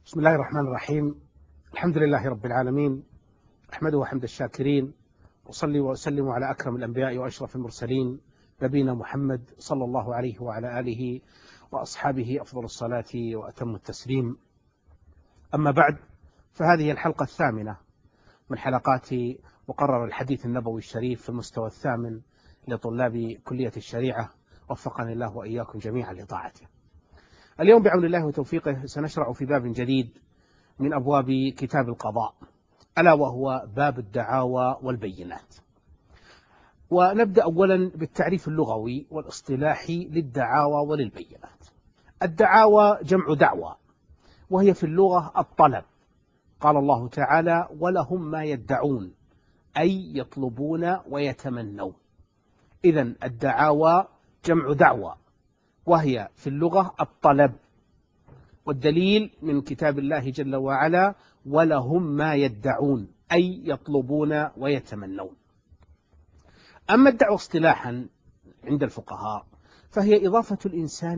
بسم الله الرحمن الرحيم. الحمد لله رب العالمين، أحمده حمد الشاكرين، وصلي وأسلم على أكرم الأنبياء وأشرف المرسلين نبينا محمد صلى الله عليه وعلى آله وأصحابه أفضل الصلاة وأتم التسليم. أما بعد، فهذه الحلقة الثامنة من حلقات مقرر الحديث النبوي الشريف في المستوى الثامن لطلاب كلية الشريعة، وفقني الله وإياكم جميعا لطاعته. اليوم بعون الله وتوفيقه سنشرع في باب جديد من أبواب كتاب القضاء، ألا وهو باب الدعاوى والبينات. ونبدأ أولا بالتعريف اللغوي والاصطلاحي للدعاوى وللبينات. الدعاوى جمع دعوى، وهي في اللغة الطلب. قال الله تعالى: ولهم ما يدعون، أي يطلبون ويتمنون. إذن الدعاوى جمع دعوى، وهي في اللغة الطلب، والدليل من كتاب الله جل وعلا: ولهم ما يدعون، أي يطلبون ويتمنون. أما الدعوة اصطلاحا عند الفقهاء فهي إضافة الإنسان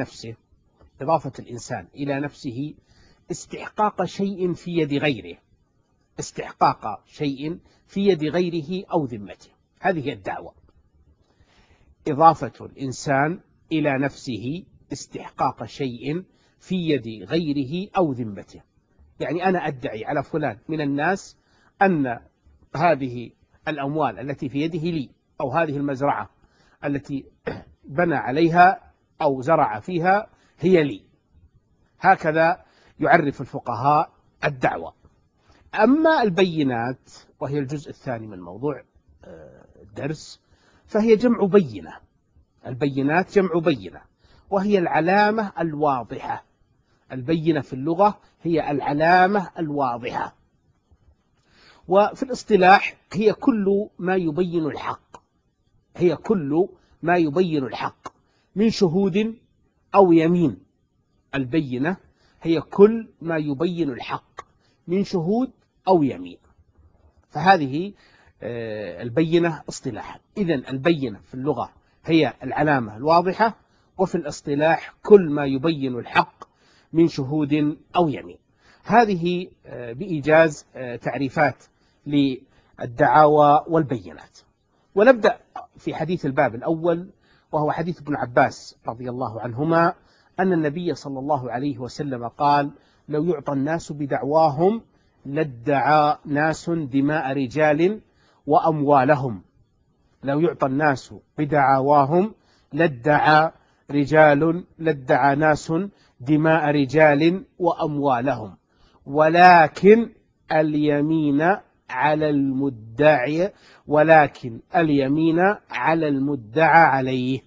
إلى نفسه استحقاق شيء في يد غيره، أو ذمته. هذه الدعوة، إضافة الإنسان إلى نفسه استحقاق شيء في يد غيره أو ذمته. يعني أنا أدعي على فلان من الناس أن هذه الأموال التي في يده لي، أو هذه المزرعة التي بنى عليها أو زرع فيها هي لي. هكذا يعرف الفقهاء الدعوة. أما البينات، وهي الجزء الثاني من موضوع الدرس، فهي جمع بينة. البينات جمع بينة، وهي العلامة الواضحة. البينة في اللغة هي العلامة الواضحة، وفي الاصطلاح هي كل ما يبين الحق من شهود أو يمين. البينة هي كل ما يبين الحق من شهود أو يمين، فهذه البينة اصطلاحا. إذن البينة في اللغة هي العلامة الواضحة، وفي الاصطلاح كل ما يبين الحق من شهود أو يمين. هذه بإيجاز تعريفات للدعاوى والبينات. ونبدأ في حديث الباب الأول، وهو حديث ابن عباس رضي الله عنهما أن النبي صلى الله عليه وسلم قال: لو يعطى الناس بدعواهم لادعى ناس دماء رجال وأموالهم. لو يعطى الناس بدعواهم لادعى ناس دماء رجال وأموالهم، ولكن اليمين على المدعى عليه.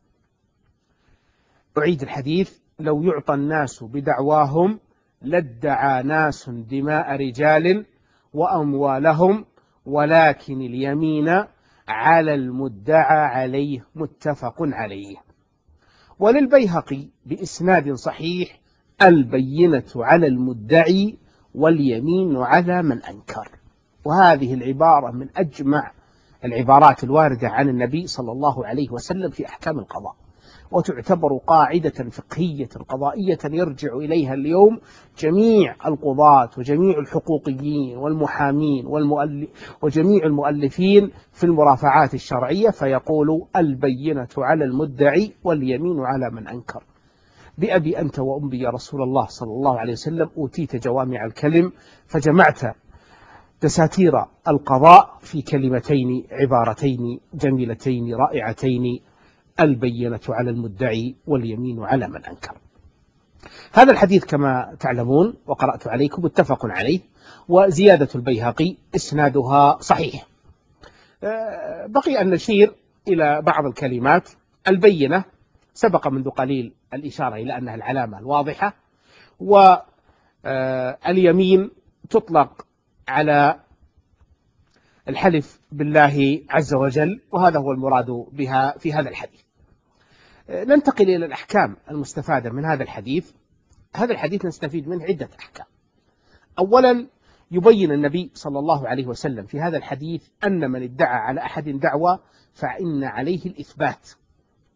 أعيد الحديث: لو يعطى الناس بدعواهم لادعى ناس دماء رجال وأموالهم، ولكن اليمين على المدعى عليه. متفق عليه. وللبيهقي بإسناد صحيح: البينة على المدعي واليمين على من أنكر. وهذه العبارة من أجمع العبارات الواردة عن النبي صلى الله عليه وسلم في أحكام القضاء، وتعتبر قاعدة فقهية قضائية يرجع إليها اليوم جميع القضاة وجميع الحقوقيين والمحامين وجميع المؤلفين في المرافعات الشرعية، فيقول: البينة على المدعي واليمين على من أنكر. بأبي أنت وأمي يا رسول الله صلى الله عليه وسلم، أوتيت جوامع الكلم، فجمعت دساتير القضاء في كلمتين عبارتين جميلتين رائعتين: البينة على المدعي واليمين على من أنكر. هذا الحديث كما تعلمون وقرأت عليكم متفق عليه، وزيادة البيهقي إسنادها صحيح. بقي أن نشير إلى بعض الكلمات. البينة سبق منذ قليل الإشارة إلى أنها العلامة الواضحة، واليمين تطلق على الحلف بالله عز وجل، وهذا هو المراد بها في هذا الحديث. ننتقل إلى الأحكام المستفادة من هذا الحديث. هذا الحديث نستفيد منه عدة أحكام. أولا، يبين النبي صلى الله عليه وسلم في هذا الحديث أن من ادعى على أحد دعوى فإن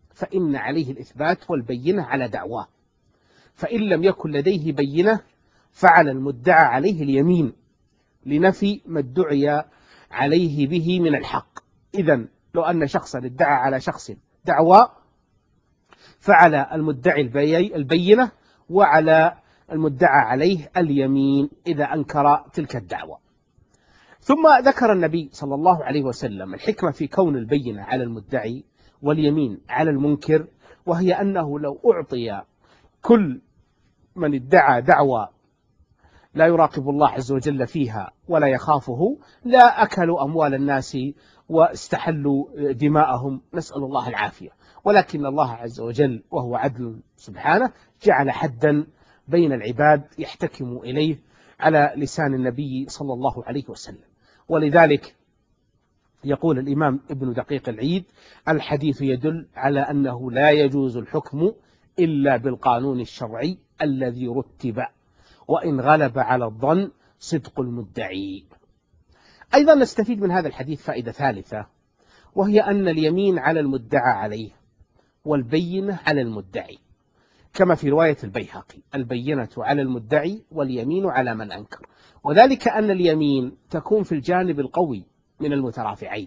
عليه الإثبات والبينة على دعواه. فإن لم يكن لديه بينة فعلى المدعى عليه اليمين لنفي ما ادعي عليه به من الحق. إذن لو أن شخصا ادعى على شخص دعوى، فعلى المدعي البينة، وعلى المدعى عليه اليمين إذا أنكر تلك الدعوة. ثم ذكر النبي صلى الله عليه وسلم الحكمة في كون البينة على المدعي واليمين على المنكر، وهي أنه لو أعطي كل من ادعى دعوى لا يراقب الله عز وجل فيها ولا يخافه، لا أكلوا أموال الناس واستحلوا دماءهم، نسأل الله العافية. ولكن الله عز وجل وهو عدل سبحانه جعل حدا بين العباد يحتكم إليه على لسان النبي صلى الله عليه وسلم. ولذلك يقول الإمام ابن دقيق العيد: الحديث يدل على أنه لا يجوز الحكم إلا بالقانون الشرعي الذي رتب، وإن غلب على الظن صدق المدعي. أيضا نستفيد من هذا الحديث فائدة ثالثة، وهي أن اليمين على المدعى عليه والبينة على المدعي، كما في رواية البيهقي: البينة على المدعي واليمين على من أنكر. وذلك أن اليمين تكون في الجانب القوي من المترافعين،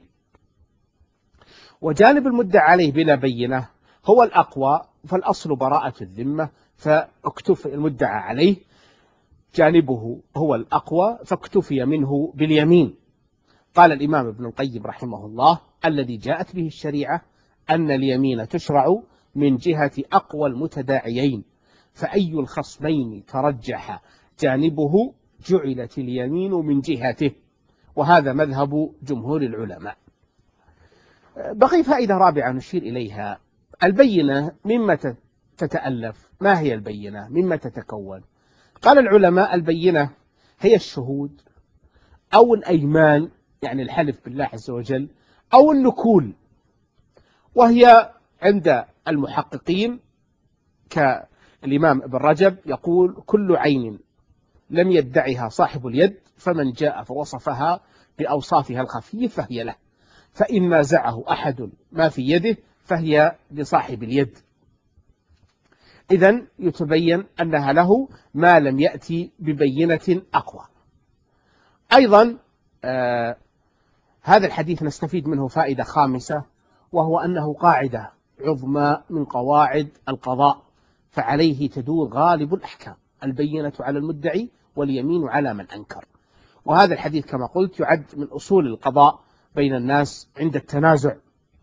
وجانب المدعى عليه بلا بينة هو الأقوى، فالأصل براءة الذمة، فاكتفي المدعى عليه جانبه هو الأقوى فاكتفي منه باليمين. قال الإمام ابن القيم رحمه الله: الذي جاءت به الشريعة أن اليمين تشرع من جهة أقوى المتداعيين، فأي الخصمين ترجح جانبه جعلت اليمين من جهته، وهذا مذهب جمهور العلماء. بقي فائدة رابعة نشير إليها: البينة مما تتألف. ما هي البينة؟ مما تتكون؟ قال العلماء: البينة هي الشهود أو الأيمان، يعني الحلف بالله عز وجل، أو النكول، وهي عند المحققين كالإمام ابن رجب يقول: كل عين لم يدعها صاحب اليد فمن جاء فوصفها بأوصافها الخفية فهي له، فإن نازعه أحد ما في يده فهي لصاحب اليد. إذن يتبين أنها له ما لم يأتي ببينة أقوى. أيضا هذا الحديث نستفيد منه فائدة خامسة، وهو أنه قاعدة عظمى من قواعد القضاء، فعليه تدور غالب الأحكام: البينة على المدعي واليمين على من أنكر. وهذا الحديث كما قلت يعد من أصول القضاء بين الناس عند التنازع.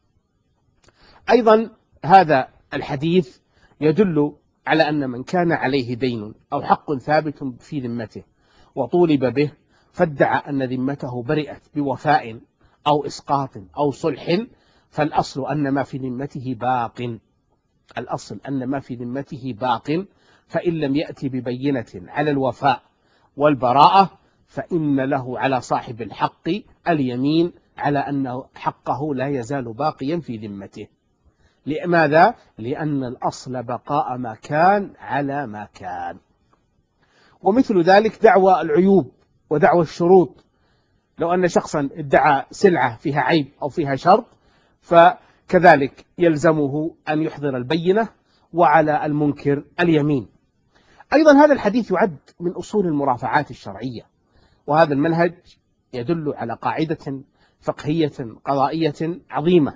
أيضا هذا الحديث يدل على أن من كان عليه دين أو حق ثابت في ذمته وطولب به فادعى أن ذمته برئت بوفاء أو إسقاط أو صلح، فالأصل أن ما في ذمته باق. الأصل أن ما في ذمته باق، فإن لم يأتي ببينة على الوفاء والبراءة فإن له على صاحب الحق اليمين على أن حقه لا يزال باقيا في ذمته. لماذا؟ لأن الأصل بقاء ما كان على ما كان. ومثل ذلك دعوى العيوب ودعوى الشروط. لو أن شخصا ادعى سلعة فيها عيب أو فيها شرط، فكذلك يلزمه أن يحضر البينة، وعلى المنكر اليمين. أيضا هذا الحديث يعد من أصول المرافعات الشرعية، وهذا المنهج يدل على قاعدة فقهية قضائية عظيمة،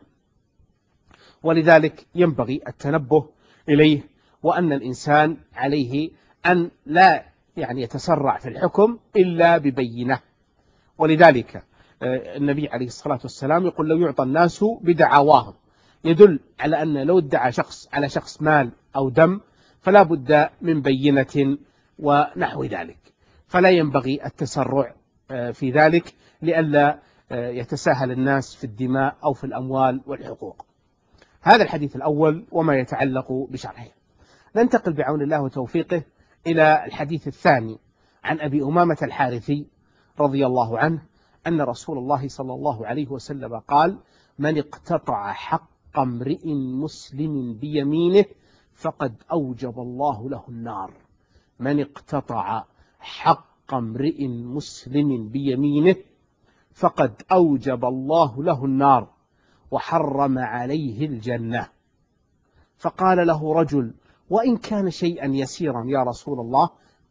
ولذلك ينبغي التنبه إليه، وأن الإنسان عليه أن لا يتسرع في الحكم إلا ببينة. ولذلك النبي عليه الصلاة والسلام يقول: لو يعطى الناس بدعواهم، يدل على أن لو ادعى شخص على شخص مال أو دم فلا بد من بينة ونحو ذلك، فلا ينبغي التسرع في ذلك لئلا يتساهل الناس في الدماء أو في الأموال والحقوق. هذا الحديث الأول وما يتعلق بشرحه. ننتقل بعون الله وتوفيقه إلى الحديث الثاني عن أبي أمامة الحارثي رضي الله عنه أن رسول الله صلى الله عليه وسلم قال: من اقتطع حق امرئ مسلم بيمينه فقد أوجب الله له النار. من اقتطع حق امرئ مسلم بيمينه فقد أوجب الله له النار وحرم عليه الجنة. فقال له رجل: وإن كان شيئا يسيرا يا رسول الله؟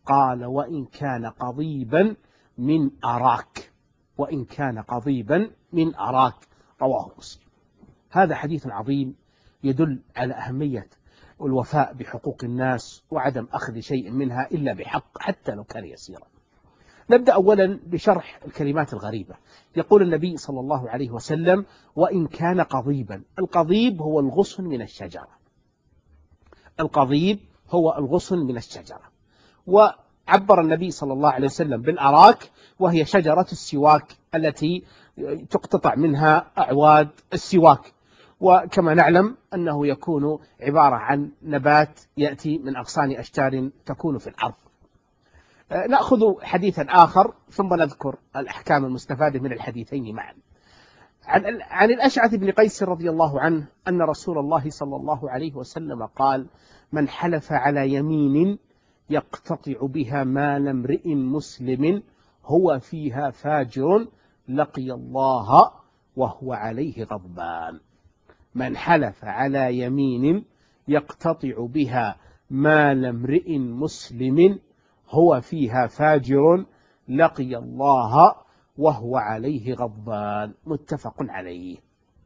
قال وإن كان قضيبا من أراك، وإن كان قضيبا من أراك، رواه مسلم. هذا حديث عظيم يدل على أهمية الوفاء بحقوق الناس وعدم أخذ شيء منها إلا بحق حتى لو كان يسيرا. نبدأ أولا بشرح الكلمات الغريبة. يقول النبي صلى الله عليه وسلم وإن كان قضيبا. القضيب هو الغصن من الشجرة، القضيب هو الغصن من الشجرة. وعبر النبي صلى الله عليه وسلم بالأراك، وهي شجرة السواك التي تقتطع منها أعواد السواك، وكما نعلم أنه يكون عبارة عن نبات يأتي من أغصان أشجار تكون في الأرض. نأخذ حديثا آخر ثم نذكر الأحكام المستفادة من الحديثين معا. عن الأشعث بن قيس رضي الله عنه أن رسول الله صلى الله عليه وسلم قال من حلف على يمين يقتطع بها مال امرئ مسلم هو فيها فاجر لقي الله وهو عليه غضبان. من حلف على يمين يقتطع بها مال امرئ مسلم هو فيها فاجر لقي الله وهو عليه غضبان. متفق عليه.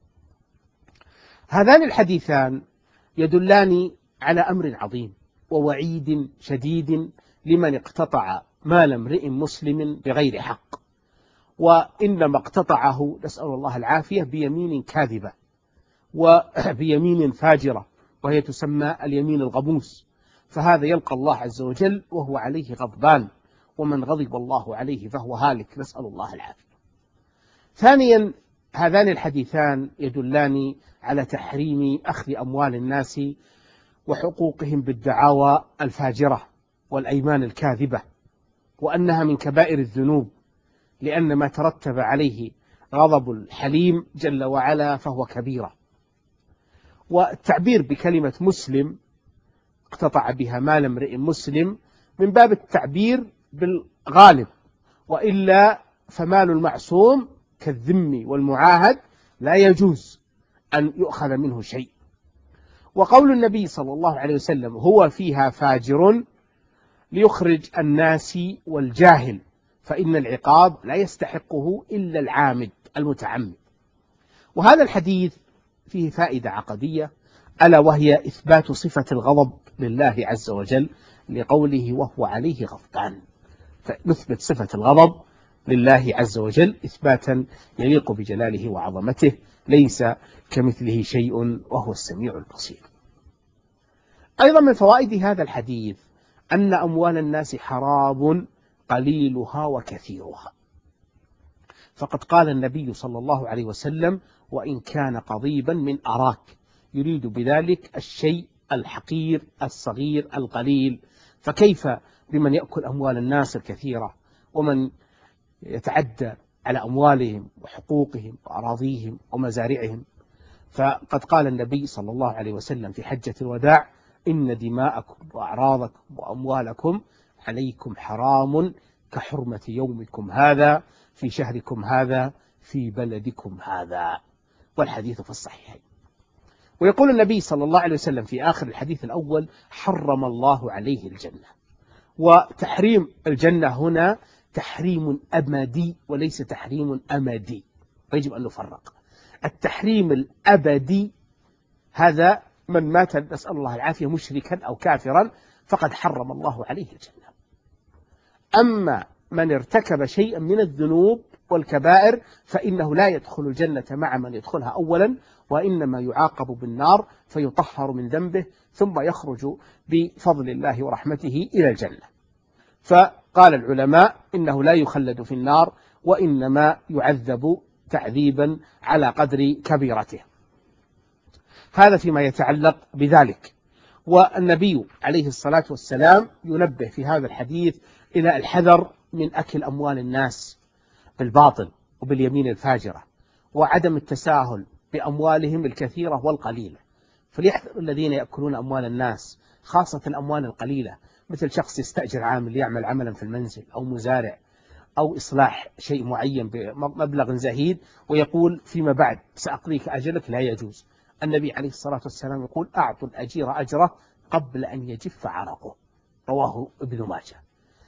هذان الحديثان يدلان على أمر عظيم ووعيد شديد لمن اقتطع مال امرئ مسلم بغير حق، وإنما اقتطعه نسأل الله العافية بيمين كاذبة وبيمين فاجرة، وهي تسمى اليمين الغموس، فهذا يلقى الله عز وجل وهو عليه غضبان، ومن غضب الله عليه فهو هالك، نسأل الله العافية. ثانيا، هذان الحديثان يدلان على تحريم أخذ أموال الناس وحقوقهم بالدعاوى الفاجرة والأيمان الكاذبة، وأنها من كبائر الذنوب، لأن ما ترتب عليه غضب الحليم جل وعلا فهو كبيرة. والتعبير بكلمة مسلم اقتطع بها مال امرئ مسلم من باب التعبير بالغالب، وإلا فمال المعصوم كالذم والمعاهد لا يجوز أن يؤخذ منه شيء. وقول النبي صلى الله عليه وسلم هو فيها فاجر ليخرج الناس والجاهل، فإن العقاب لا يستحقه إلا العامد المتعمد. وهذا الحديث فيه فائدة عقدية، ألا وهي إثبات صفة الغضب لله عز وجل لقوله وهو عليه غضبان، فنثبت صفة الغضب لله عز وجل إثباتا يليق بجلاله وعظمته، ليس كمثله شيء وهو السميع البصير. أيضا من فوائد هذا الحديث أن أموال الناس حرام قليلها وكثيرها، فقد قال النبي صلى الله عليه وسلم وإن كان قضيبا من أراك، يريد بذلك الشيء الحقير الصغير القليل، فكيف بمن يأكل أموال الناس الكثيرة ومن يتعدى على أموالهم وحقوقهم وأراضيهم ومزارعهم. فقد قال النبي صلى الله عليه وسلم في حجة الوداع إن دماءكم وأعراضكم وأموالكم عليكم حرام كحرمة يومكم هذا في شهركم هذا في بلدكم هذا، والحديث في الصحيحين. ويقول النبي صلى الله عليه وسلم في آخر الحديث الأول حرم الله عليه الجنة. وتحريم الجنة هنا تحريم أبدي وليس تحريم أمدي، ويجب أن نفرق. التحريم الأبدي هذا من مات نسأل الله العافية مشركا أو كافرا فقد حرم الله عليه الجنة. أما من ارتكب شيئا من الذنوب والكبائر فإنه لا يدخل الجنة مع من يدخلها أولا، وإنما يعاقب بالنار فيطهر من ذنبه ثم يخرج بفضل الله ورحمته إلى الجنة. فقال العلماء إنه لا يخلد في النار، وإنما يعذب تعذيبا على قدر كبيرته. هذا فيما يتعلق بذلك. والنبي عليه الصلاة والسلام ينبه في هذا الحديث إلى الحذر من أكل أموال الناس بالباطل وباليمين الفاجرة، وعدم التساهل بأموالهم الكثيرة والقليلة. فليحذر الذين يأكلون أموال الناس، خاصة الأموال القليلة، مثل شخص يستأجر عامل يعمل عملا في المنزل، أو مزارع، أو إصلاح شيء معين بمبلغ زهيد، ويقول فيما بعد سأقضيك أجلك. لا يجوز. النبي عليه الصلاة والسلام يقول أعطوا الأجير أجره قبل أن يجف عرقه، رواه ابن ماجه.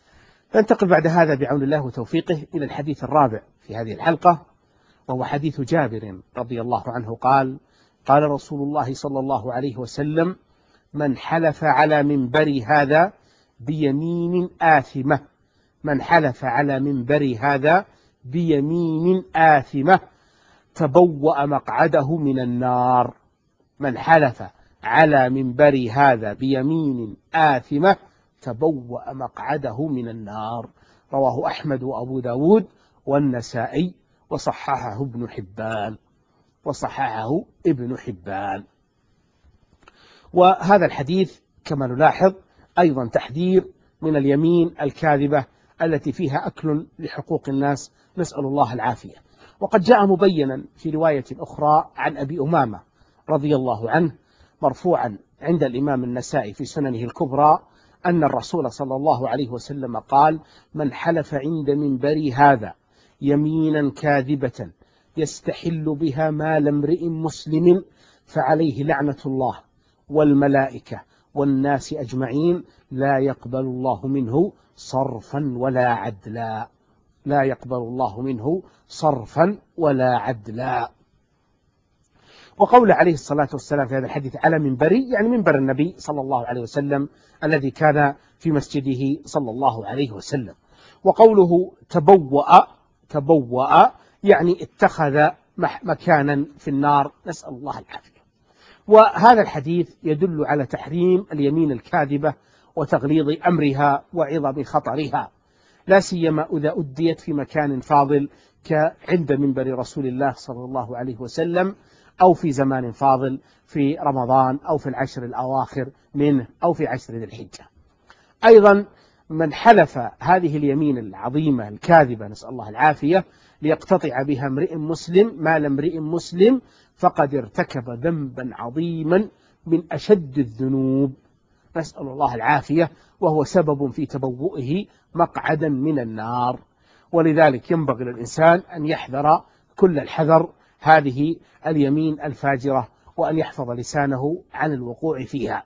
ننتقل بعد هذا بعون الله وتوفيقه إلى الحديث الرابع في هذه الحلقة، وهو حديث جابر رضي الله عنه قال: قال رسول الله صلى الله عليه وسلم: من حلف على منبر هذا بيمين آثمة، من حلف على منبر هذا بيمين آثمة تبوأ مقعده من النار. من حلف على منبر هذا بيمين آثمة تبوأ مقعده من النار. رواه أحمد وأبو داود والنسائي وصححه ابن حبان. وهذا الحديث كما نلاحظ أيضا تحذير من اليمين الكاذبة التي فيها أكل لحقوق الناس، نسأل الله العافية. وقد جاء مبينا في رواية أخرى عن أبي أمامة رضي الله عنه مرفوعا عند الإمام النسائي في سننه الكبرى أن الرسول صلى الله عليه وسلم قال: من حلف عند منبر هذا يمينا كاذبة يستحل بها مال امرئ مسلم فعليه لعنة الله والملائكة والناس أجمعين لا يقبل الله منه صرفا ولا عدلا. لا يقبل الله منه صرفا ولا عدلا. وقول عليه الصلاة والسلام في هذا الحديث على منبري، يعني منبر النبي صلى الله عليه وسلم الذي كان في مسجده صلى الله عليه وسلم. وقوله تبوأ يعني اتخذ مكانا في النار، نسأل الله العافية. وهذا الحديث يدل على تحريم اليمين الكاذبة وتغليظ أمرها وعظم خطرها، لا سيما إذا أديت في مكان فاضل كعند منبر رسول الله صلى الله عليه وسلم، أو في زمان فاضل في رمضان، أو في العشر الأواخر منه، أو في عشر ذي الحجة. أيضا من حلف هذه اليمين العظيمة الكاذبة نسأل الله العافية ليقتطع بها امرئ مسلم مال امرئ مسلم فقد ارتكب ذنبا عظيما من أشد الذنوب، نسأل الله العافية، وهو سبب في تبوئه مقعدا من النار. ولذلك ينبغي للإنسان أن يحذر كل الحذر هذه اليمين الفاجرة، وأن يحفظ لسانه عن الوقوع فيها.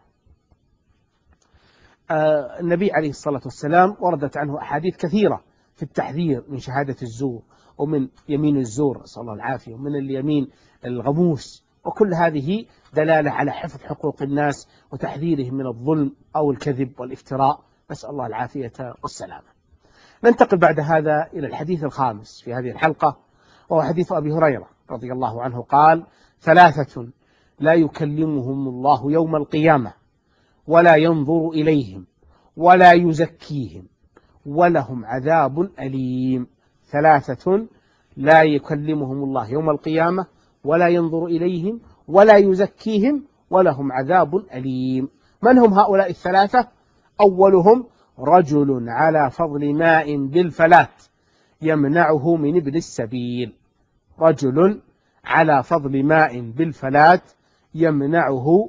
النبي عليه الصلاة والسلام وردت عنه أحاديث كثيرة في التحذير من شهادة الزور ومن يمين الزور نسأل الله العافية، ومن اليمين الغموس، وكل هذه دلالة على حفظ حقوق الناس وتحذيرهم من الظلم أو الكذب والافتراء، نسأل الله العافية والسلامة. ننتقل بعد هذا إلى الحديث الخامس في هذه الحلقة، وهو حديث أبي هريرة رضي الله عنه قال: ثلاثة لا يكلمهم الله يوم القيامة ولا ينظر إليهم ولا يزكيهم ولهم عذاب أليم. ثلاثة لا يكلمهم الله يوم القيامة ولا ينظر إليهم ولا يزكيهم ولهم عذاب أليم. من هم هؤلاء الثلاثة؟ أولهم رجل على فضل ماء بالفلاة يمنعه من ابن السبيل. رجل على فضل ماء بالفلاة يمنعه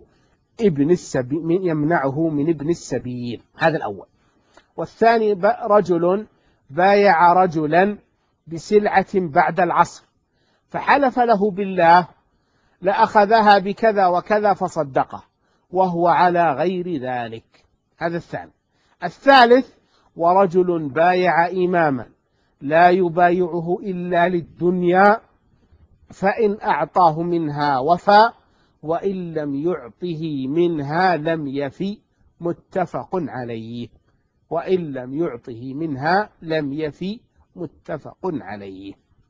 من ابن السبيل، هذا الأول. والثاني رجل بايع رجلا بسلعة بعد العصر فحلف له بالله لأخذها بكذا وكذا فصدقه وهو على غير ذلك، هذا الثاني. الثالث ورجل بايع إماما لا يبايعه إلا للدنيا فإن أعطاه منها وفى وإن لم يعطه منها لم يفي، متفق عليه. وإن لم يعطه منها لم يفي، متفق عليه.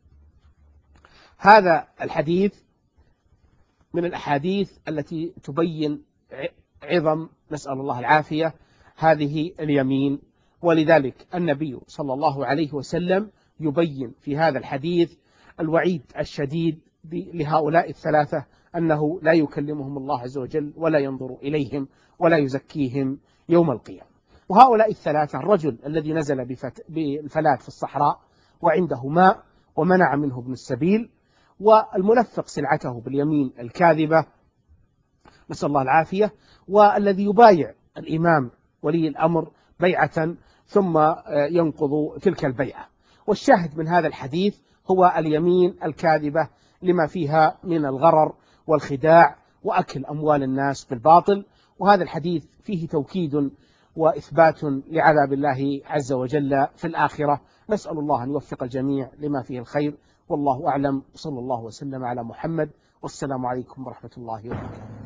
هذا الحديث من الأحاديث التي تبين عظم نسأل الله العافية هذه اليمين، ولذلك النبي صلى الله عليه وسلم يبين في هذا الحديث الوعيد الشديد لهؤلاء الثلاثة، أنه لا يكلمهم الله عز وجل ولا ينظر إليهم ولا يزكيهم يوم القيامة. وهؤلاء الثلاثة: الرجل الذي نزل بالفلاة في الصحراء وعنده ماء ومنع منه ابن السبيل، والملفق سلعته باليمين الكاذبة نسأل الله العافية، والذي يبايع الإمام ولي الأمر بيعة ثم ينقض تلك البيعة. والشاهد من هذا الحديث هو اليمين الكاذبة لما فيها من الغرر والخداع وأكل أموال الناس بالباطل. وهذا الحديث فيه توكيد وإثبات لعذاب الله عز وجل في الآخرة. نسأل الله أن يوفق الجميع لما فيه الخير، والله أعلم. صلى الله وسلم على محمد، والسلام عليكم ورحمة الله وبركاته.